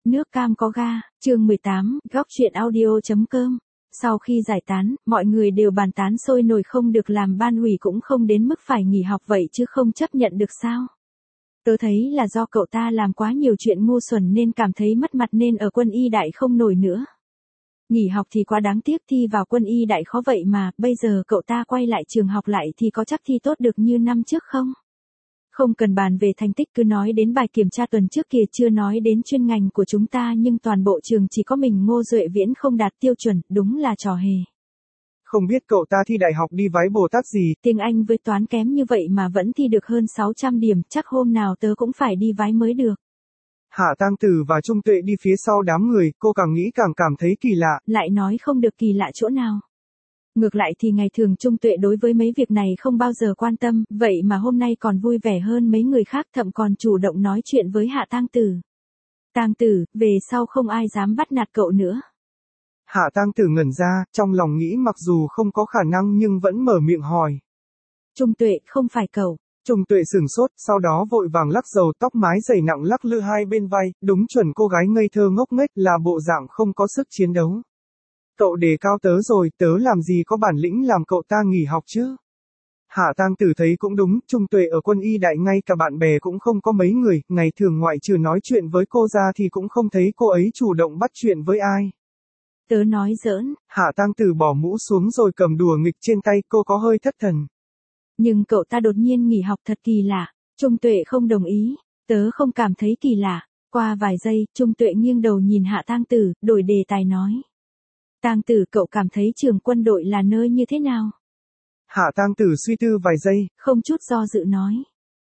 Nước cam có ga, chương 18, góc chuyện audio.com. Sau khi giải tán, mọi người đều bàn tán sôi nổi không được làm ban ủy cũng không đến mức phải nghỉ học vậy chứ không chấp nhận được sao. Tớ thấy là do cậu ta làm quá nhiều chuyện ngu xuẩn nên cảm thấy mất mặt nên ở quân y đại không nổi nữa. Nghỉ học thì quá đáng tiếc, thi vào quân y đại khó vậy mà, bây giờ cậu ta quay lại trường học lại thì có chắc thi tốt được như năm trước không? Không cần bàn về thành tích, cứ nói đến bài kiểm tra tuần trước kia, chưa nói đến chuyên ngành của chúng ta, nhưng toàn bộ trường chỉ có mình Ngô Duệ Viễn không đạt tiêu chuẩn, đúng là trò hề. Không biết cậu ta thi đại học đi vái Bồ Tát gì. Tiếng Anh với toán kém như vậy mà vẫn thi được hơn 600 điểm, chắc hôm nào tớ cũng phải đi vái mới được. Hạ Tang Tử và Trung Tuệ đi phía sau đám người, cô càng nghĩ càng cảm thấy kỳ lạ. Lại nói không được kỳ lạ chỗ nào. Ngược lại thì ngày thường Trung Tuệ đối với mấy việc này không bao giờ quan tâm, vậy mà hôm nay còn vui vẻ hơn mấy người khác, thậm còn chủ động nói chuyện với Hạ Tang Tử. Tang Tử, về sau không ai dám bắt nạt cậu nữa. Hạ Tang Tử ngẩn ra, trong lòng nghĩ mặc dù không có khả năng nhưng vẫn mở miệng hỏi. Trung Tuệ, không phải cậu. Trung Tuệ sửng sốt, sau đó vội vàng lắc dầu, tóc mái dày nặng lắc lư hai bên vai, đúng chuẩn cô gái ngây thơ ngốc nghếch, là bộ dạng không có sức chiến đấu. Cậu đề cao tớ rồi, tớ làm gì có bản lĩnh làm cậu ta nghỉ học chứ? Hạ Tang Tử thấy cũng đúng, Trung Tuệ ở quân y đại ngay cả bạn bè cũng không có mấy người, ngày thường ngoại trừ nói chuyện với cô ra thì cũng không thấy cô ấy chủ động bắt chuyện với ai. Tớ nói giỡn. Hạ Tang Tử bỏ mũ xuống rồi cầm đùa nghịch trên tay, cô có hơi thất thần. Nhưng cậu ta đột nhiên nghỉ học thật kỳ lạ. Trung Tuệ không đồng ý. Tớ không cảm thấy kỳ lạ. Qua vài giây, Trung Tuệ nghiêng đầu nhìn Hạ Tang Tử, đổi đề tài nói. Tang Tử, cậu cảm thấy trường quân đội là nơi như thế nào? Hạ Tang Tử suy tư vài giây, không chút do dự nói.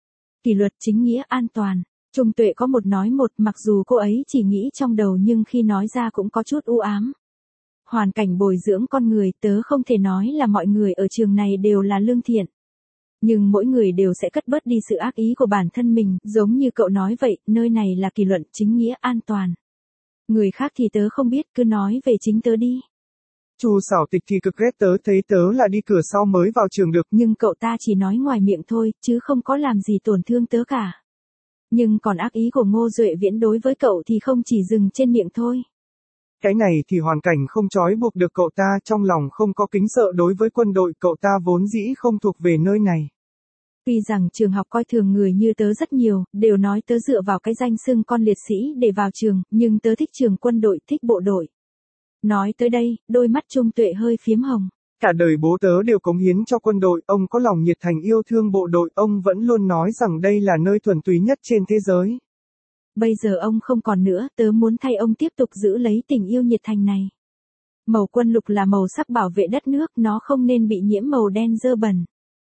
Kỷ luật, chính nghĩa, an toàn. Trung Tuệ có một nói một, mặc dù cô ấy chỉ nghĩ trong đầu nhưng khi nói ra cũng có chút u ám. Hoàn cảnh bồi dưỡng con người, tớ không thể nói là mọi người ở trường này đều là lương thiện. Nhưng mỗi người đều sẽ cất bớt đi sự ác ý của bản thân mình, giống như cậu nói vậy, nơi này là kỷ luật, chính nghĩa, an toàn. Người khác thì tớ không biết, cứ nói về chính tớ đi. Chu Xảo Tịch thì cực ghét tớ, thấy tớ là đi cửa sau mới vào trường được. Nhưng cậu ta chỉ nói ngoài miệng thôi, chứ không có làm gì tổn thương tớ cả. Nhưng còn ác ý của Ngô Duệ Viễn đối với cậu thì không chỉ dừng trên miệng thôi. Cái này thì hoàn cảnh không trói buộc được cậu ta, trong lòng không có kính sợ đối với quân đội, cậu ta vốn dĩ không thuộc về nơi này. Tuy rằng trường học coi thường người như tớ rất nhiều, đều nói tớ dựa vào cái danh xưng con liệt sĩ để vào trường, nhưng tớ thích trường quân đội, thích bộ đội. Nói tới đây, đôi mắt Trung Tuệ hơi phiếm hồng. Cả đời bố tớ đều cống hiến cho quân đội, ông có lòng nhiệt thành yêu thương bộ đội, ông vẫn luôn nói rằng đây là nơi thuần túy nhất trên thế giới. Bây giờ ông không còn nữa, tớ muốn thay ông tiếp tục giữ lấy tình yêu nhiệt thành này. Màu quân lục là màu sắc bảo vệ đất nước, nó không nên bị nhiễm màu đen dơ bẩn.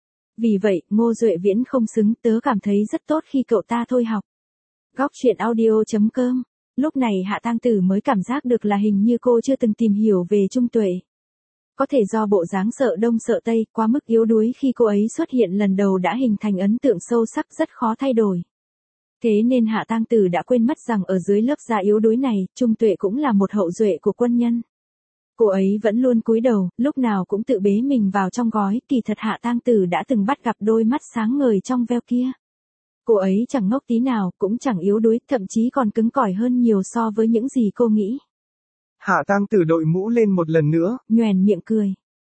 Vì vậy, Ngô Duệ Viễn không xứng, tớ cảm thấy rất tốt khi cậu ta thôi học. Góc chuyện audio.com. Lúc này Hạ Tang Tử mới cảm giác được là hình như cô chưa từng tìm hiểu về Trung Tuệ. Có thể do bộ dáng sợ đông sợ tây, quá mức yếu đuối khi cô ấy xuất hiện lần đầu đã hình thành ấn tượng sâu sắc rất khó thay đổi. Thế nên Hạ Tang Tử đã quên mất rằng ở dưới lớp da yếu đuối này, Trung Tuệ cũng là một hậu duệ của quân nhân. Cô ấy vẫn luôn cúi đầu, lúc nào cũng tự bế mình vào trong gói, kỳ thật Hạ Tang Tử đã từng bắt gặp đôi mắt sáng ngời trong veo kia. Cô ấy chẳng ngốc tí nào, cũng chẳng yếu đuối, thậm chí còn cứng cỏi hơn nhiều so với những gì cô nghĩ. Hạ Tang Tử đội mũ lên một lần nữa, nhoẻn miệng cười.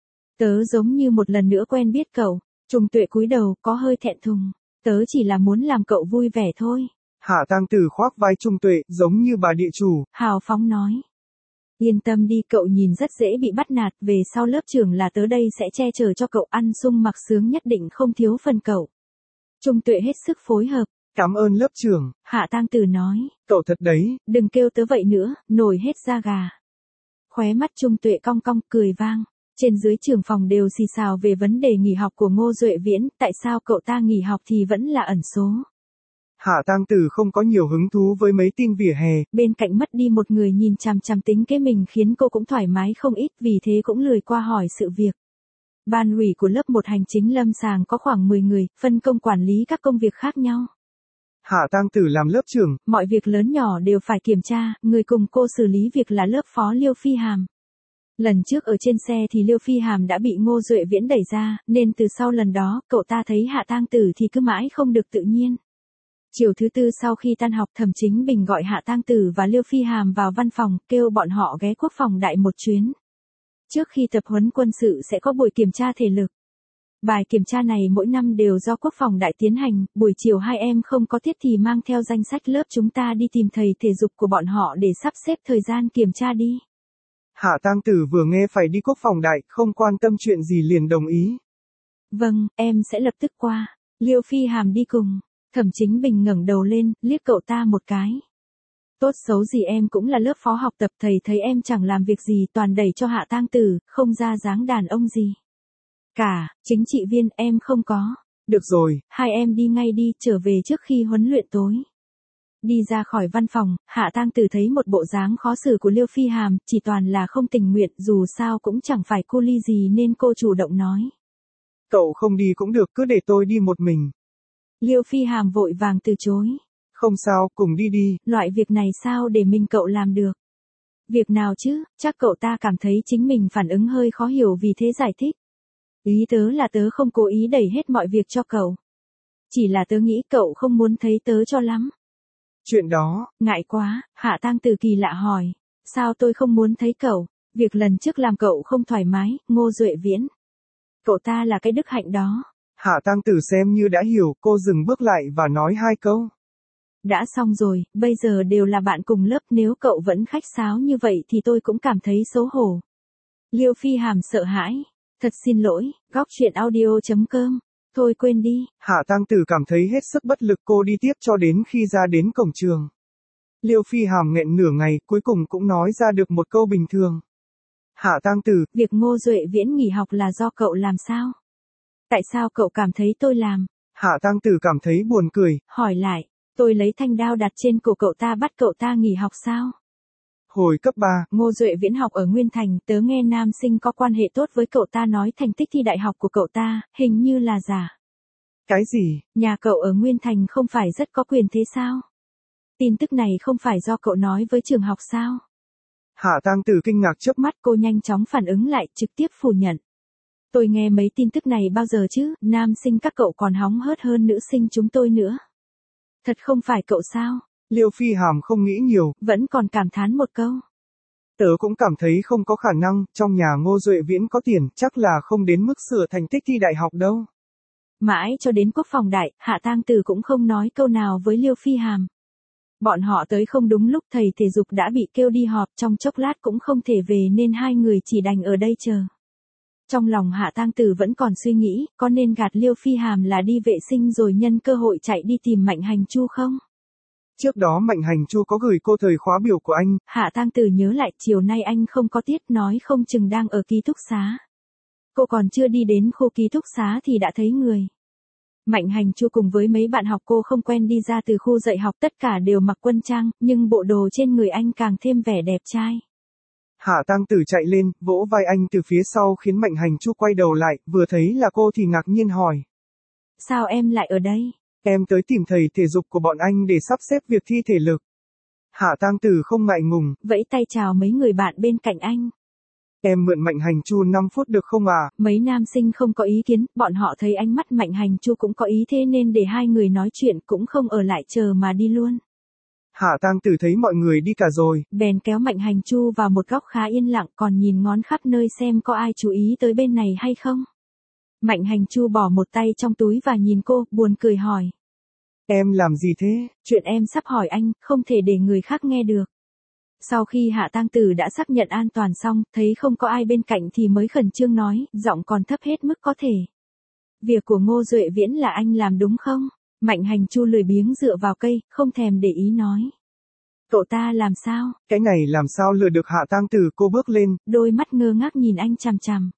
Tớ giống như một lần nữa quen biết cậu. Trung Tuệ cúi đầu, có hơi thẹn thùng. Tớ chỉ là muốn làm cậu vui vẻ thôi. Hạ Tang Tử khoác vai Trung Tuệ, giống như bà địa chủ. Hào phóng nói. Yên tâm đi, cậu nhìn rất dễ bị bắt nạt, về sau lớp trưởng là tớ đây sẽ che chở cho cậu, ăn sung mặc sướng nhất định không thiếu phần cậu. Trung Tuệ hết sức phối hợp. Cảm ơn lớp trưởng. Hạ Tang Tử nói. Cậu thật đấy. Đừng kêu tớ vậy nữa, nổi hết da gà. Khóe mắt Trung Tuệ cong cong, cười vang. Trên dưới trường phòng đều xì xào về vấn đề nghỉ học của Ngô Duệ Viễn, tại sao cậu ta nghỉ học thì vẫn là ẩn số. Hạ Tang Tử không có nhiều hứng thú với mấy tin vỉa hè. Bên cạnh mất đi một người nhìn chằm chằm tính kế mình khiến cô cũng thoải mái không ít, vì thế cũng lười qua hỏi sự việc. Ban ủy của lớp 1 hành chính lâm sàng có khoảng 10 người, phân công quản lý các công việc khác nhau. Hạ Tang Tử làm lớp trưởng. Mọi việc lớn nhỏ đều phải kiểm tra, người cùng cô xử lý việc là lớp phó Liêu Phi Hàm. Lần trước ở trên xe thì Liêu Phi Hàm đã bị Ngô Duệ Viễn đẩy ra, nên từ sau lần đó, cậu ta thấy Hạ Tang Tử thì cứ mãi không được tự nhiên. Chiều thứ tư sau khi tan học, Thẩm Chính Bình gọi Hạ Tang Tử và Liêu Phi Hàm vào văn phòng, kêu bọn họ ghé Quốc phòng đại một chuyến. Trước khi tập huấn quân sự sẽ có buổi kiểm tra thể lực. Bài kiểm tra này mỗi năm đều do Quốc phòng đại tiến hành, buổi chiều hai em không có tiết thì mang theo danh sách lớp chúng ta đi tìm thầy thể dục của bọn họ để sắp xếp thời gian kiểm tra đi. Hạ Tang Tử vừa nghe phải đi Quốc phòng đại, không quan tâm chuyện gì liền đồng ý. Vâng, em sẽ lập tức qua. Liêu Phi Hàm đi cùng. Thẩm Chính Bình ngẩng đầu lên, liếc cậu ta một cái. Tốt xấu gì em cũng là lớp phó học tập, thầy thấy em chẳng làm việc gì toàn đẩy cho Hạ Tang Tử, không ra dáng đàn ông gì. Cả, chính trị viên em không có. Được rồi, hai em đi ngay đi, trở về trước khi huấn luyện tối. Đi ra khỏi văn phòng, Hạ Tang Tử thấy một bộ dáng khó xử của Liêu Phi Hàm, chỉ toàn là không tình nguyện, dù sao cũng chẳng phải cô ly gì nên cô chủ động nói. Cậu không đi cũng được, cứ để tôi đi một mình. Liêu Phi Hàm vội vàng từ chối. Không sao, cùng đi đi. Loại việc này sao để mình cậu làm được? Việc nào chứ, chắc cậu ta cảm thấy chính mình phản ứng hơi khó hiểu vì thế giải thích. Ý tớ là tớ không cố ý đẩy hết mọi việc cho cậu. Chỉ là tớ nghĩ cậu không muốn thấy tớ cho lắm. Chuyện đó, ngại quá, Hạ Tang Tử kỳ lạ hỏi. Sao tôi không muốn thấy cậu? Việc lần trước làm cậu không thoải mái, Ngô Duệ Viễn. Cậu ta là cái đức hạnh đó. Hạ Tang Tử xem như đã hiểu, cô dừng bước lại và nói hai câu. Đã xong rồi, bây giờ đều là bạn cùng lớp, nếu cậu vẫn khách sáo như vậy thì tôi cũng cảm thấy xấu hổ. Liêu Phi Hàm sợ hãi. Thật xin lỗi, góc chuyện audio.com. Thôi quên đi. Hạ Tang Tử cảm thấy hết sức bất lực, cô đi tiếp cho đến khi ra đến cổng trường. Liêu Phi Hàm nghẹn nửa ngày, cuối cùng cũng nói ra được một câu bình thường. Hạ Tang Tử, việc Ngô Duệ Viễn nghỉ học là do cậu làm sao? Tại sao cậu cảm thấy tôi làm? Hạ Tang Tử cảm thấy buồn cười. Hỏi lại, tôi lấy thanh đao đặt trên cổ cậu ta bắt cậu ta nghỉ học sao? Hồi cấp 3, Ngô Duệ Viễn học ở Nguyên Thành, tớ nghe nam sinh có quan hệ tốt với cậu ta nói thành tích thi đại học của cậu ta, hình như là giả. Cái gì? Nhà cậu ở Nguyên Thành không phải rất có quyền thế sao? Tin tức này không phải do cậu nói với trường học sao? Hạ Tang Tử kinh ngạc chớp mắt, cô nhanh chóng phản ứng lại, trực tiếp phủ nhận. Tôi nghe mấy tin tức này bao giờ chứ, nam sinh các cậu còn hóng hớt hơn nữ sinh chúng tôi nữa. Thật không phải cậu sao? Liêu Phi Hàm không nghĩ nhiều, vẫn còn cảm thán một câu. Tớ cũng cảm thấy không có khả năng, trong nhà Ngô Duệ Viễn có tiền, chắc là không đến mức sửa thành tích thi đại học đâu. Mãi cho đến Quốc phòng đại, Hạ Tang Tử cũng không nói câu nào với Liêu Phi Hàm. Bọn họ tới không đúng lúc, thầy thể dục đã bị kêu đi họp, trong chốc lát cũng không thể về nên hai người chỉ đành ở đây chờ. Trong lòng Hạ Tang Tử vẫn còn suy nghĩ, có nên gạt Liêu Phi Hàm là đi vệ sinh rồi nhân cơ hội chạy đi tìm Mạnh Hành Chu không? Trước đó Mạnh Hành Chu có gửi cô thời khóa biểu của anh. Hạ Tang Tử nhớ lại, chiều nay anh không có tiết, nói không chừng đang ở ký túc xá. Cô còn chưa đi đến khu ký túc xá thì đã thấy người. Mạnh Hành Chu cùng với mấy bạn học cô không quen đi ra từ khu dạy học, tất cả đều mặc quân trang, nhưng bộ đồ trên người anh càng thêm vẻ đẹp trai. Hạ Tang Tử chạy lên, vỗ vai anh từ phía sau khiến Mạnh Hành Chu quay đầu lại, vừa thấy là cô thì ngạc nhiên hỏi. Sao em lại ở đây? Em tới tìm thầy thể dục của bọn anh để sắp xếp việc thi thể lực. Hạ Tang Tử không ngại ngùng, vẫy tay chào mấy người bạn bên cạnh anh. Em mượn Mạnh Hành Chu 5 phút được không à? Mấy nam sinh không có ý kiến, bọn họ thấy ánh mắt Mạnh Hành Chu cũng có ý, thế nên để hai người nói chuyện cũng không ở lại chờ mà đi luôn. Hạ Tang Tử thấy mọi người đi cả rồi, bèn kéo Mạnh Hành Chu vào một góc khá yên lặng, còn nhìn ngón khắp nơi xem có ai chú ý tới bên này hay không. Mạnh Hành Chu bỏ một tay trong túi và nhìn cô, buồn cười hỏi. Em làm gì thế? Chuyện em sắp hỏi anh, không thể để người khác nghe được. Sau khi Hạ Tang Tử đã xác nhận an toàn xong, thấy không có ai bên cạnh thì mới khẩn trương nói, giọng còn thấp hết mức có thể. Việc của Ngô Duệ Viễn là anh làm đúng không? Mạnh Hành Chu lười biếng dựa vào cây, không thèm để ý nói. Cậu ta làm sao? Cái này làm sao lừa được Hạ Tang Tử, cô bước lên. Đôi mắt ngơ ngác nhìn anh chằm chằm.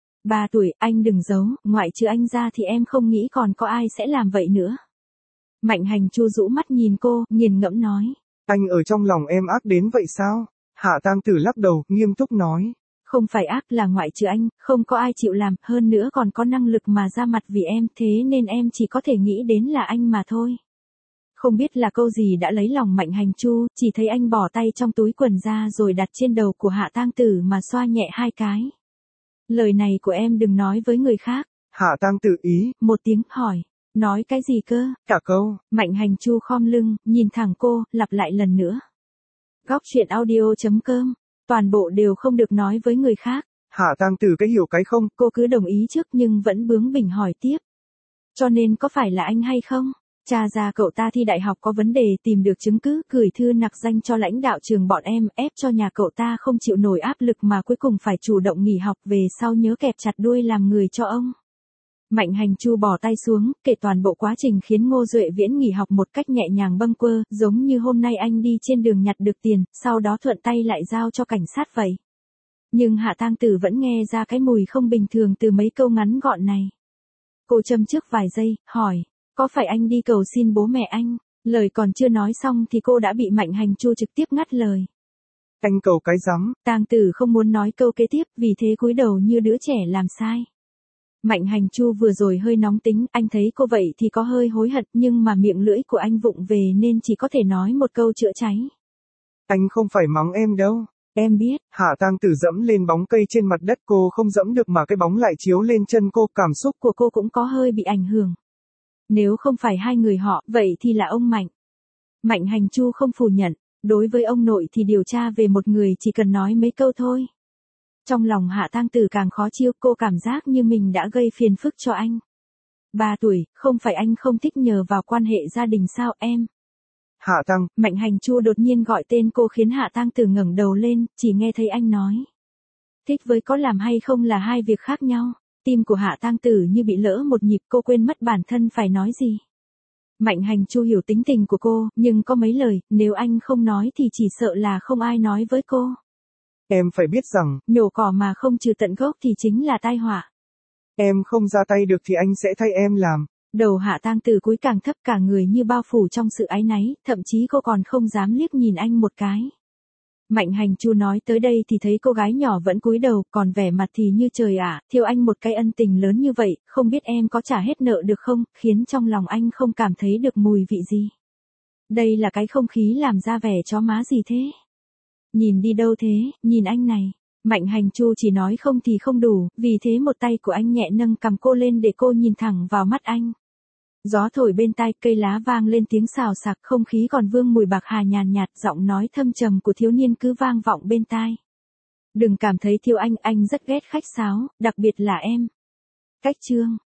3 tuổi, anh đừng giấu, ngoại trừ anh ra thì em không nghĩ còn có ai sẽ làm vậy nữa. Mạnh Hành Chu rũ mắt nhìn cô, nghiền ngẫm nói. Anh ở trong lòng em ác đến vậy sao? Hạ Tang Tử lắc đầu, nghiêm túc nói. Không phải ác, là ngoại trừ anh, không có ai chịu làm, hơn nữa còn có năng lực mà ra mặt vì em, thế nên em chỉ có thể nghĩ đến là anh mà thôi. Không biết là câu gì đã lấy lòng Mạnh Hành Chu, chỉ thấy anh bỏ tay trong túi quần ra rồi đặt trên đầu của Hạ Tang Tử mà xoa nhẹ 2 cái. Lời này của em đừng nói với người khác. Hạ Tang Tử ý. Một tiếng hỏi. Nói cái gì cơ? Cả câu. Mạnh Hành Chu khom lưng, nhìn thẳng cô, lặp lại lần nữa. Góc truyện audio.com. Toàn bộ đều không được nói với người khác. Hạ Tang Tử cái hiểu cái không. Cô cứ đồng ý trước nhưng vẫn bướng bỉnh hỏi tiếp. Cho nên có phải là anh hay không? Tra ra cậu ta thi đại học có vấn đề, tìm được chứng cứ, gửi thư nặc danh cho lãnh đạo trường bọn em, ép cho nhà cậu ta không chịu nổi áp lực mà cuối cùng phải chủ động nghỉ học, về sau nhớ kẹp chặt đuôi làm người cho ông. Mạnh Hành Chu bỏ tay xuống, kể toàn bộ quá trình khiến Ngô Duệ Viễn nghỉ học một cách nhẹ nhàng bâng quơ, giống như hôm nay anh đi trên đường nhặt được tiền, sau đó thuận tay lại giao cho cảnh sát vậy. Nhưng Hạ Tang Tử vẫn nghe ra cái mùi không bình thường từ mấy câu ngắn gọn này. Cô châm trước vài giây, hỏi, có phải anh đi cầu xin bố mẹ anh? Lời còn chưa nói xong thì cô đã bị Mạnh Hành Chu trực tiếp ngắt lời. Anh cầu cái rắm. Tang Tử không muốn nói câu kế tiếp, vì thế cúi đầu như đứa trẻ làm sai. Mạnh Hành Chu vừa rồi hơi nóng tính, anh thấy cô vậy thì có hơi hối hận, nhưng mà miệng lưỡi của anh vụng về nên chỉ có thể nói một câu chữa cháy. Anh không phải mắng em đâu. Em biết. Hạ Tang Tử dẫm lên bóng cây trên mặt đất, cô không dẫm được mà cái bóng lại chiếu lên chân cô, cảm xúc của cô cũng có hơi bị ảnh hưởng. Nếu không phải hai người họ, vậy thì là ông Mạnh. Mạnh Hành Chu không phủ nhận, đối với ông nội thì điều tra về một người chỉ cần nói mấy câu thôi. Trong lòng Hạ Tang Tử càng khó chịu, cô cảm giác như mình đã gây phiền phức cho anh. 3 tuổi, không phải anh không thích nhờ vào quan hệ gia đình sao em? Hạ Tang. Mạnh Hành Chu đột nhiên gọi tên cô khiến Hạ Tang Tử ngẩng đầu lên, chỉ nghe thấy anh nói. Thích với có làm hay không là hai việc khác nhau. Tim của Hạ Tang Tử như bị lỡ một nhịp, cô quên mất bản thân phải nói gì. Mạnh Hành Chu hiểu tính tình của cô, nhưng có mấy lời, nếu anh không nói thì chỉ sợ là không ai nói với cô. Em phải biết rằng, nhổ cỏ mà không trừ tận gốc thì chính là tai họa. Em không ra tay được thì anh sẽ thay em làm. Đầu Hạ Tang Tử cúi càng thấp, cả người như bao phủ trong sự áy náy, thậm chí cô còn không dám liếc nhìn anh một cái. Mạnh Hành Chu nói tới đây thì thấy cô gái nhỏ vẫn cúi đầu, còn vẻ mặt thì như trời ạ, thiêu anh một cái ân tình lớn như vậy, không biết em có trả hết nợ được không, khiến trong lòng anh không cảm thấy được mùi vị gì. Đây là cái không khí làm ra vẻ chó má gì thế? Nhìn đi đâu thế, nhìn anh này. Mạnh Hành Chu chỉ nói không thì không đủ, vì thế một tay của anh nhẹ nâng cầm cô lên để cô nhìn thẳng vào mắt anh. Gió thổi bên tai, cây lá vang lên tiếng xào xạc, không khí còn vương mùi bạc hà nhàn nhạt, giọng nói thâm trầm của thiếu niên cứ vang vọng bên tai. Đừng cảm thấy thiếu anh rất ghét khách sáo, đặc biệt là em. Cách chương.